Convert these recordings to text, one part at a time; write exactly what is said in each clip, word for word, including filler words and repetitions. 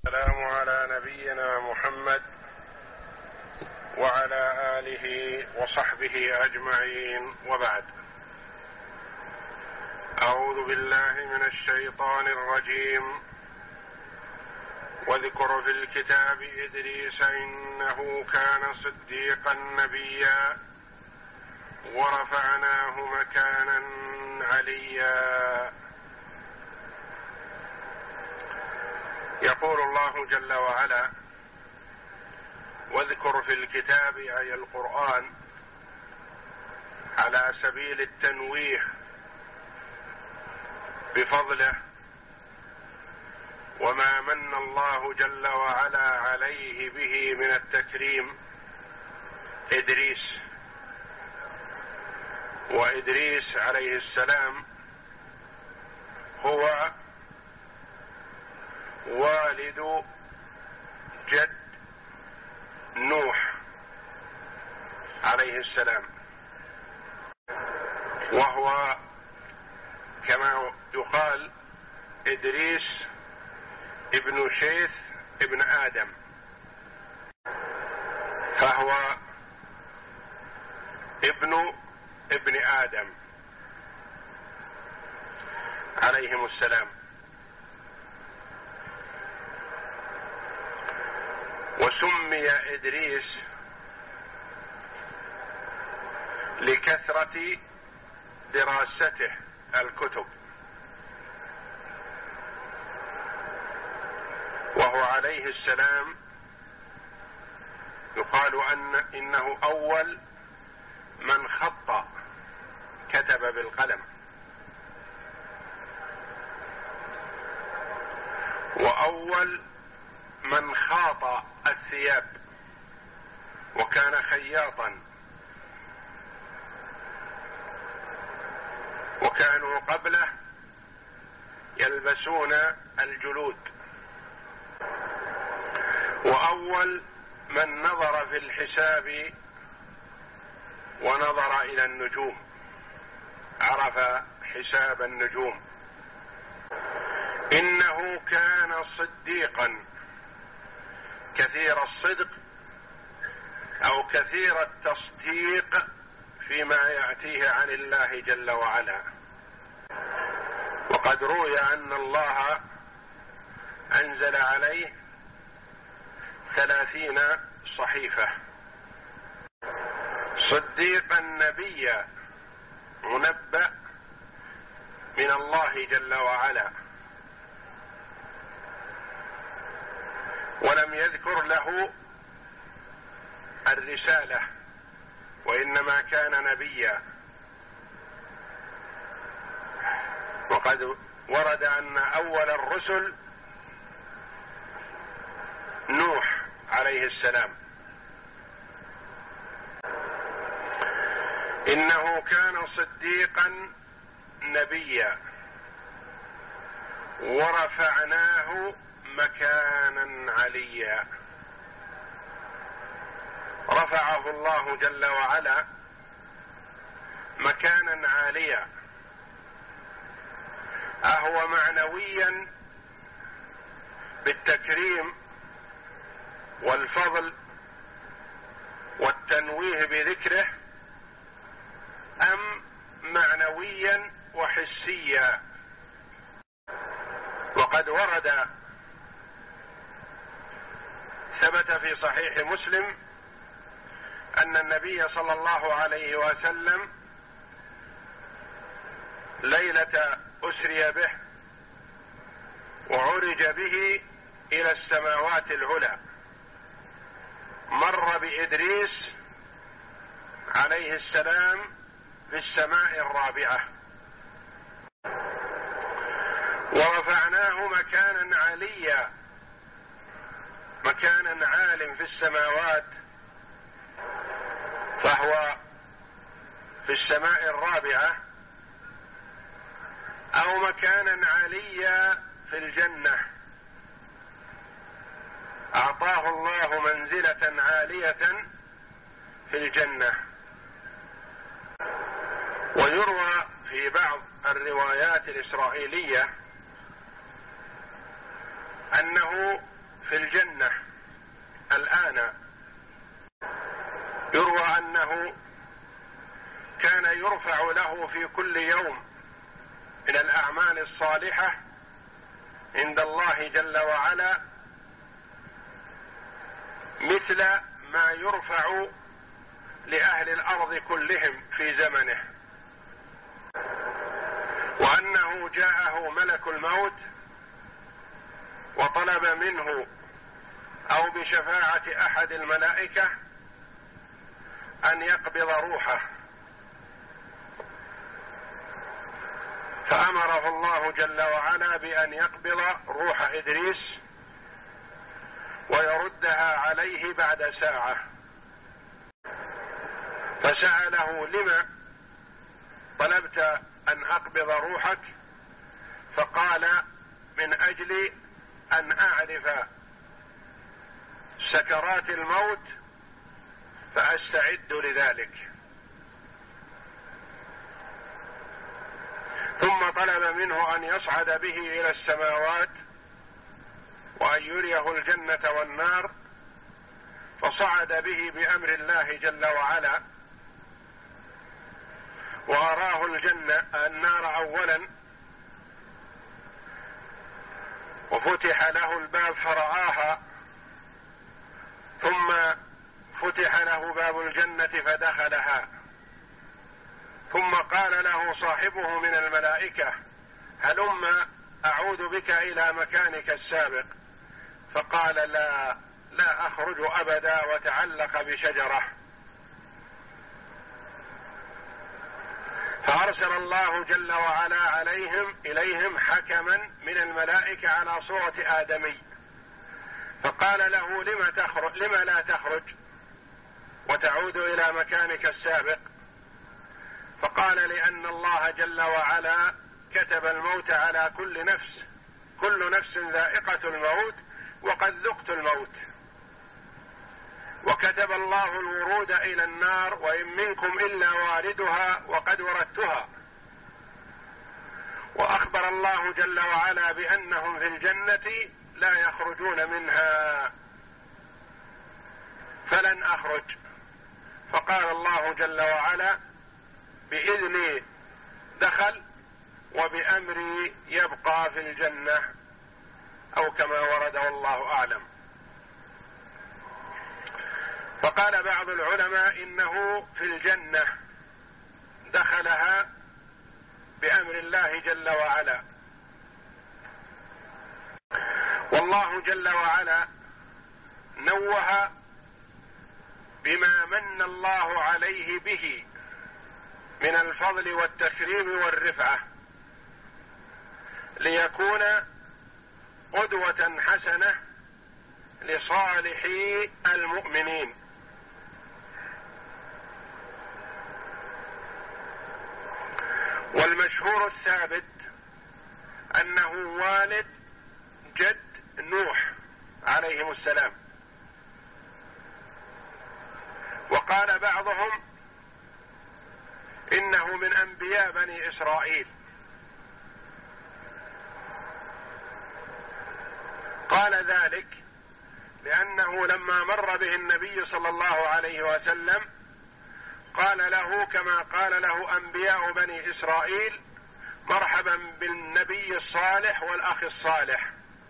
السلام على نبينا محمد وعلى آله وصحبه أجمعين، وبعد. أعوذ بالله من الشيطان الرجيم. واذكر في الكتاب إدريس إنه كان صديقا نبيا ورفعناه مكانا عليا. يقول الله جل وعلا: واذكر في الكتاب، أي القرآن، على سبيل التنويه بفضله وما من الله جل وعلا عليه به من التكريم إدريس. وإدريس عليه السلام هو والد جد نوح عليه السلام، وهو كما يقال إدريس ابن شيث ابن آدم، فهو ابن ابن آدم عليهم السلام. وسمي إدريس لكثرة دراسته الكتب، وهو عليه السلام يقال أن إنه أول من خط كتب بالقلم، وأول من خاط الثياب، وكان خياطا، وكانوا قبله يلبسون الجلود، وأول من نظر في الحساب ونظر إلى النجوم، عرف حساب النجوم. إنه كان صديقا، كثير الصدق أو كثير التصديق فيما يأتيه عن الله جل وعلا. وقد روي أن الله أنزل عليه ثلاثين صحيفة. صديقا نبيا، منبأ من الله جل وعلا، ولم يذكر له الرسالة، وإنما كان نبيا. وقد ورد أن أول الرسل نوح عليه السلام. إنه كان صديقا نبيا ورفعناه مكانا عليا. رفعه الله جل وعلا مكانا عاليا، أهو معنويا بالتكريم والفضل والتنويه بذكره، أم معنويا وحسيا؟ وقد ورد ثبت في صحيح مسلم أن النبي صلى الله عليه وسلم ليلة أسري به وعرج به إلى السماوات العلى مر بإدريس عليه السلام في السماء الرابعة، ورفعناه مكانا عليا، مكانا عال في السماوات، فهو في السماء الرابعة، أو مكانا عليا في الجنة. أعطاه الله منزلة عالية في الجنة. ويروى في بعض الروايات الإسرائيلية أنه في الجنة الآن يروى أنه كان يرفع له في كل يوم من الأعمال الصالحة عند الله جل وعلا مثل ما يرفع لأهل الأرض كلهم في زمنه، وأنه جاءه ملك الموت وطلب منه أو بشفاعة أحد الملائكة أن يقبض روحه، فأمره الله جل وعلا بأن يقبض روح إدريس ويردها عليه بعد ساعة. فسأله: لما طلبت أن أقبض روحك؟ فقال: من أجل أن أعرف سكرات الموت فأستعد لذلك. ثم طلب منه أن يصعد به إلى السماوات وأن يريه الجنة والنار، فصعد به بأمر الله جل وعلا وأراه الجنة النار أولا، وفتح له الباب فرآها، ثم فتح له باب الجنة فدخلها، ثم قال له صاحبه من الملائكة: هلم أعود بك إلى مكانك السابق. فقال: لا لا أخرج أبدا، وتعلق بشجرة. فأرسل الله جل وعلا عليهم إليهم حكما من الملائكة على صورة آدمي، فقال له: لما تخرج لما لا تخرج وتعود إلى مكانك السابق؟ فقال: لأن الله جل وعلا كتب الموت على كل نفس، كل نفس ذائقة الموت، وقد ذقت الموت، وكتب الله الورود إلى النار، وإن منكم إلا واردها وقد وردتها. وأخبر الله جل وعلا بأنهم في الجنة لا يخرجون منها، فلن أخرج. فقال الله جل وعلا: بإذني دخل وبأمري يبقى في الجنة، أو كما ورد والله أعلم. فقال بعض العلماء إنه في الجنة دخلها بأمر الله جل وعلا. والله جل وعلا نوه بما من الله عليه به من الفضل والتكريم والرفعة، ليكون قدوة حسنة لصالحي المؤمنين. والمشهور الثابت أنه والد جد نوح عليهم السلام. وقال بعضهم إنه من أنبياء بني إسرائيل. قال ذلك لأنه لما مر به النبي صلى الله عليه وسلم قال له كما قال له أنبياء بني إسرائيل: مرحبا بالنبي الصالح والأخ الصالح.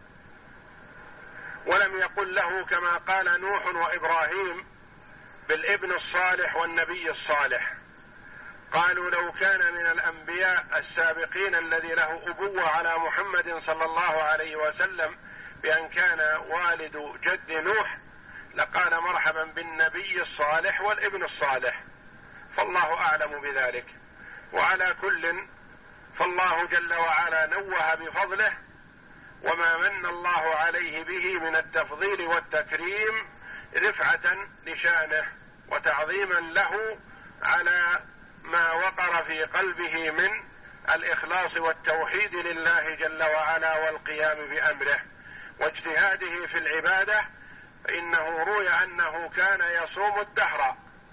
ولم يقل له كما قال نوح وإبراهيم بالابن الصالح والنبي الصالح. قالوا: لو كان من الأنبياء السابقين الذي له أبوة على محمد صلى الله عليه وسلم بأن كان والد جد نوح لقال مرحبا بالنبي الصالح والابن الصالح، فالله أعلم بذلك. وعلى كل فالله جل وعلا نوه بفضله وما من الله عليه به من التفضيل والتكريم رفعة لشانه وتعظيما له على ما وقر في قلبه من الإخلاص والتوحيد لله جل وعلا والقيام بأمره واجتهاده في العبادة. فإنه روي أنه كان يصوم الدهر،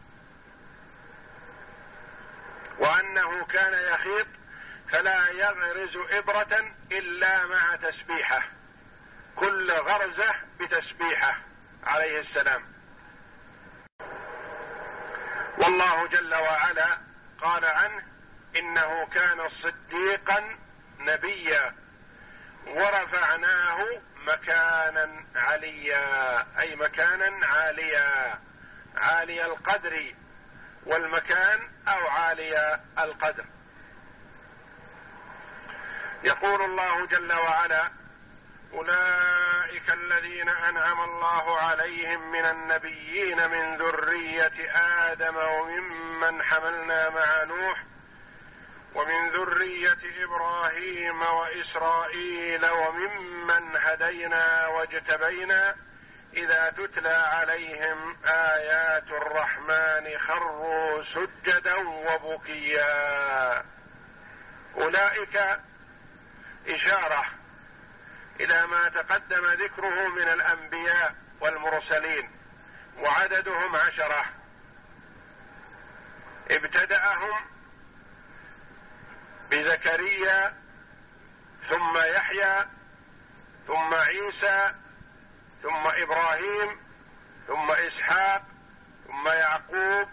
وأنه كان يخيط فلا يغرز إبرة إلا مع تسبيحه، كل غرزة بتسبيحه عليه السلام. والله جل وعلا قال عنه: إنه كان صديقا نبيا ورفعناه مكانا عليا، أي مكانا عاليا، عالي القدر والمكان أو عالي القدر. يقول الله جل وعلا: أولئك الذين أنعم الله عليهم من النبيين من ذرية آدم وممن حملنا مع نوح ومن ذرية إبراهيم وإسرائيل وممن هدينا واجتبينا إذا تتلى عليهم آيات الرحمن خروا سجدا وبكيا. أولئك إشارة إلى ما تقدم ذكره من الأنبياء والمرسلين، وعددهم عشرة. ابتدأهم بزكريا ثم يحيى ثم عيسى ثم إبراهيم ثم إسحاق ثم يعقوب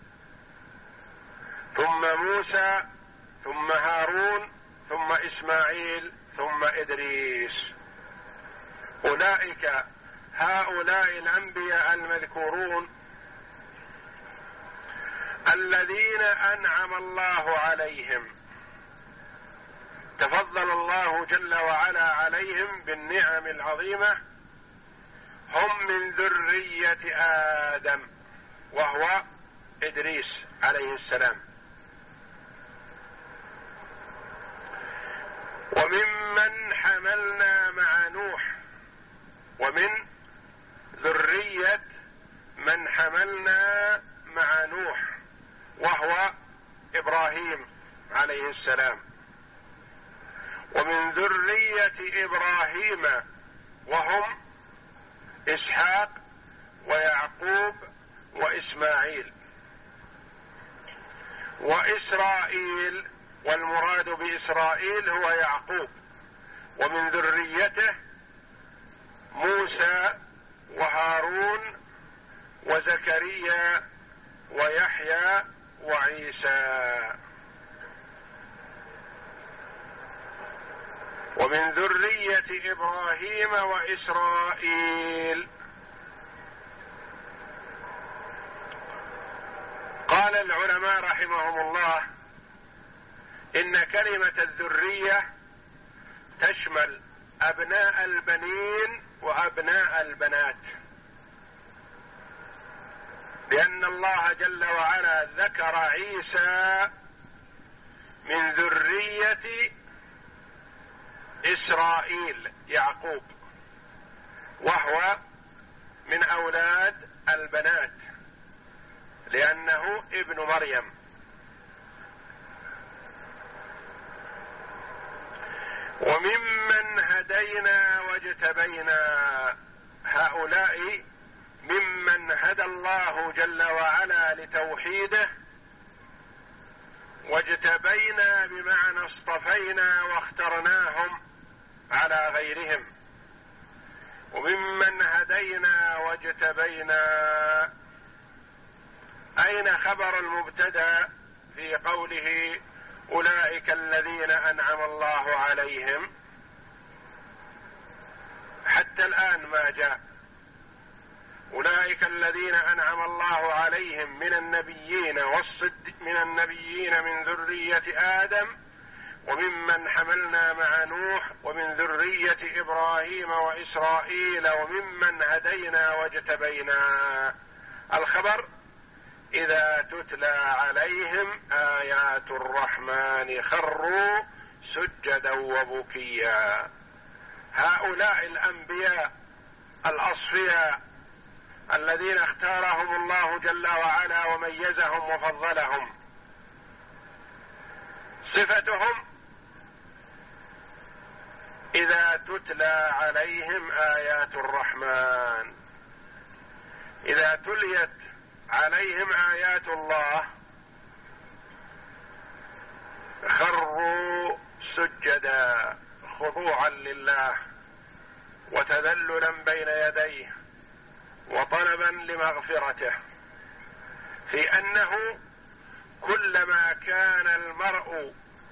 ثم موسى ثم هارون ثم إسماعيل ثم إدريس. أولئك هؤلاء الأنبياء المذكورون الذين أنعم الله عليهم، تفضل الله جل وعلا عليهم بالنعم العظيمة، هم من ذرية آدم وهو إدريس عليه السلام، وممن حملنا مع نوح، ومن ذرية من حملنا مع نوح وهو إبراهيم عليه السلام، ومن ذرية إبراهيم وهم إسحاق ويعقوب وإسماعيل، وإسرائيل، والمراد بإسرائيل هو يعقوب، ومن ذريته موسى وهارون وزكريا ويحيى وعيسى، ومن ذرية إبراهيم وإسرائيل. قال العلماء رحمهم الله: إن كلمة الذرية تشمل أبناء البنين وأبناء البنات، لأن الله جل وعلا ذكر عيسى من ذرية إسرائيل يعقوب، وهو من أولاد البنات لأنه ابن مريم. وممن هدينا واجتبينا، هؤلاء ممن هدى الله جل وعلا لتوحيده، واجتبينا بمعنى اصطفينا واخترناهم على غيرهم. وممن هدينا واجتبينا، أين خبر المبتدأ في قوله أولئك الذين أنعم الله عليهم؟ حتى الآن ما جاء. أولئك الذين أنعم الله عليهم من النبيين والصد من النبيين من ذرية آدم وممن حملنا مع نوح ومن ذرية إبراهيم وإسرائيل وممن هدينا واجتبينا. الخبر: إذا تتلى عليهم آيات الرحمن خروا سجدا وبكيا. هؤلاء الأنبياء الأصفياء الذين اختارهم الله جل وعلا وميزهم وفضلهم، صفتهم: إذا تتلى عليهم آيات الرحمن، إذا تليت عليهم آيات الله خروا سجدا، خضوعا لله وتذللا بين يديه وطلبا لمغفرته، في أنه كلما كان المرء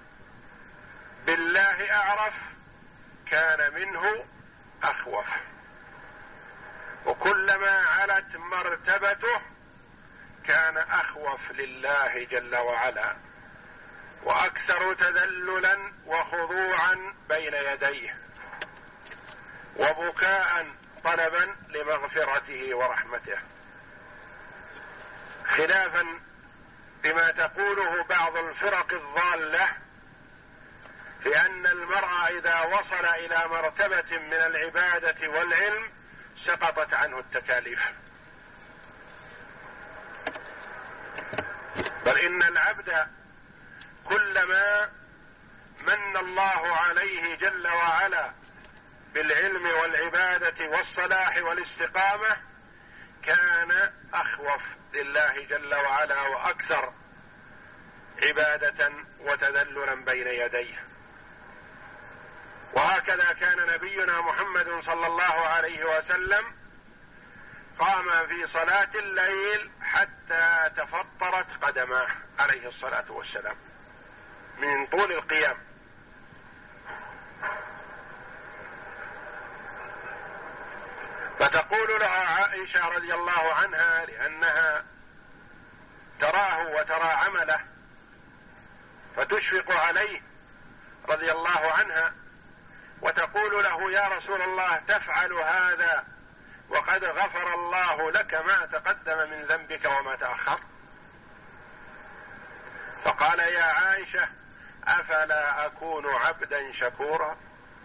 بالله أعرف كان منه أخوف، وكلما علت مرتبته كان أخوف لله جل وعلا وأكثر تذللا وخضوعا بين يديه وبكاء طلبا لمغفرته ورحمته، خلافا بما تقوله بعض الفرق الضالة في أن المرء إذا وصل إلى مرتبة من العبادة والعلم سقطت عنه التكاليف، بل إن العبد كلما من الله عليه جل وعلا بالعلم والعبادة والصلاح والاستقامة كان أخوف لله جل وعلا وأكثر عبادة وتذللا بين يديه. وهكذا كان نبينا محمد صلى الله عليه وسلم قام في صلاة الليل حتى تفطرت قدماه عليه الصلاة والسلام من طول القيام. فتقول لها عائشة رضي الله عنها لأنها تراه وترى عمله فتشفق عليه رضي الله عنها، وتقول له: يا رسول الله تفعل هذا وقد غفر الله لك ما تقدم من ذنبك وما تأخر؟ فقال: يا عائشة أفلا أكون عبدا شكورا؟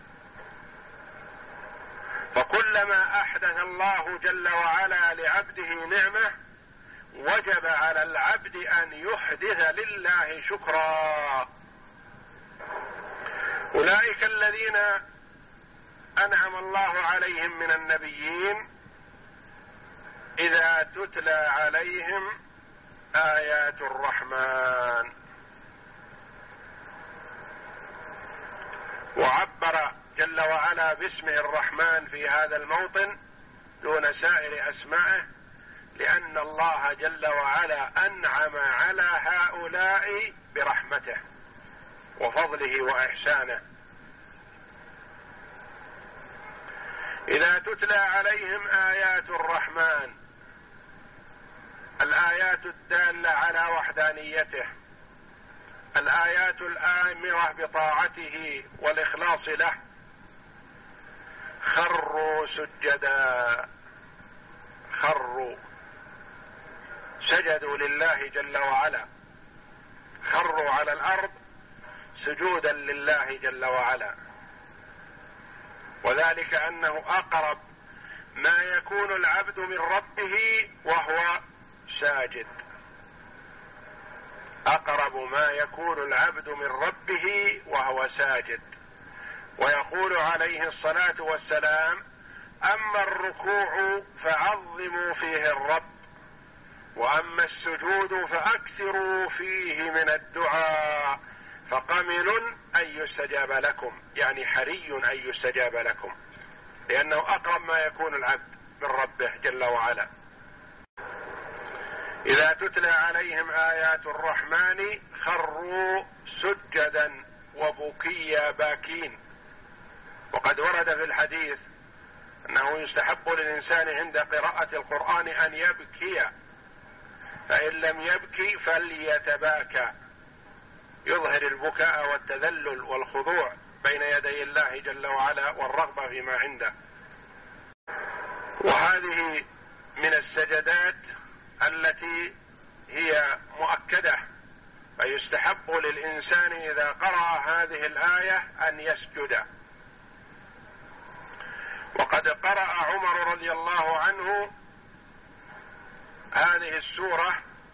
فكلما أحدث الله جل وعلا لعبده نعمة وجب على العبد أن يحدث لله شكرا. أولئك الذين أنعم الله عليهم من النبيين إذا تتلى عليهم آيات الرحمن. وعبر جل وعلا باسمه الرحمن في هذا الموطن دون سائر أسمائه، لأن الله جل وعلا أنعم على هؤلاء برحمته وفضله وإحسانه. إذا تتلى عليهم آيات الرحمن، الآيات الدالة على وحدانيته، الآيات الآمرة بطاعته والإخلاص له، خروا سجدا، خروا سجدوا لله جل وعلا، خروا على الأرض سجودا لله جل وعلا. وذلك أنه أقرب ما يكون العبد من ربه وهو ساجد، أقرب ما يكون العبد من ربه وهو ساجد. ويقول عليه الصلاة والسلام: أما الركوع فعظموا فيه الرب، وأما السجود فأكثروا فيه من الدعاء، فقمن أن يستجاب لكم، يعني حري أن يستجاب لكم، لأنه أقرب ما يكون العبد من ربه جل وعلا. إذا تتلى عليهم آيات الرحمن خروا سجدا وبكيا باكين. وقد ورد في الحديث أنه يستحب للإنسان عند قراءة القرآن أن يبكي، فإن لم يبكي فليتباكى، يظهر البكاء والتذلل والخضوع بين يدي الله جل وعلا والرغبة فيما عنده. وهذه من السجدات التي هي مؤكدة، فيستحب للإنسان إذا قرأ هذه الآية أن يسجد. وقد قرأ عمر رضي الله عنه هذه السورة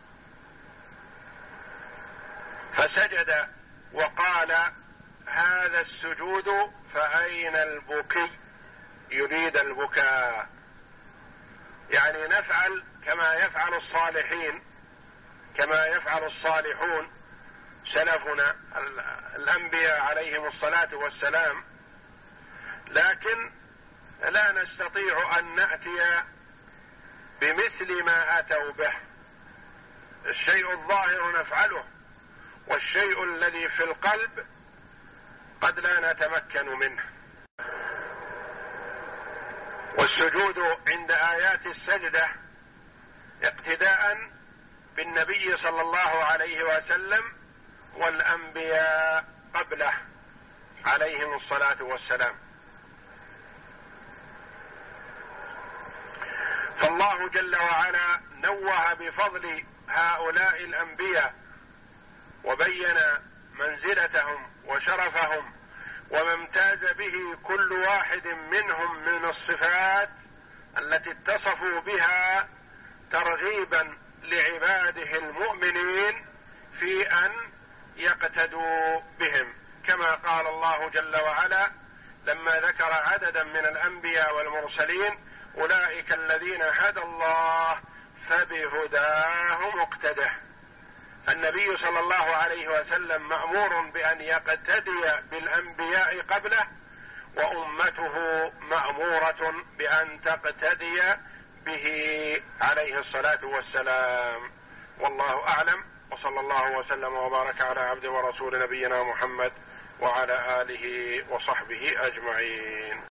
فسجد وقال: هذا السجود فأين البكي؟ يريد البكاء، يعني نفعل كما يفعل الصالحين، كما يفعل الصالحون سلفنا الأنبياء عليهم الصلاة والسلام، لكن لا نستطيع أن نأتي بمثل ما أتوا به. الشيء الظاهر نفعله، والشيء الذي في القلب قد لا نتمكن منه. والسجود عند آيات السجدة اقتداء بالنبي صلى الله عليه وسلم والأنبياء قبله عليهم الصلاة والسلام. فالله جل وعلا نوه بفضل هؤلاء الأنبياء وبين منزلتهم وشرفهم وما امتاز به كل واحد منهم من الصفات التي اتصفوا بها، ترغيبا لعباده المؤمنين في أن يقتدوا بهم، كما قال الله جل وعلا لما ذكر عددا من الأنبياء والمرسلين: أولئك الذين هدى الله فبهداه مقتده. النبي صلى الله عليه وسلم مأمور بأن يقتدي بالأنبياء قبله، وأمته مأمورة بأن تقتدي به عليه الصلاة والسلام. والله أعلم، وصلى الله وسلم وبارك على عبد ورسول نبينا محمد وعلى آله وصحبه أجمعين.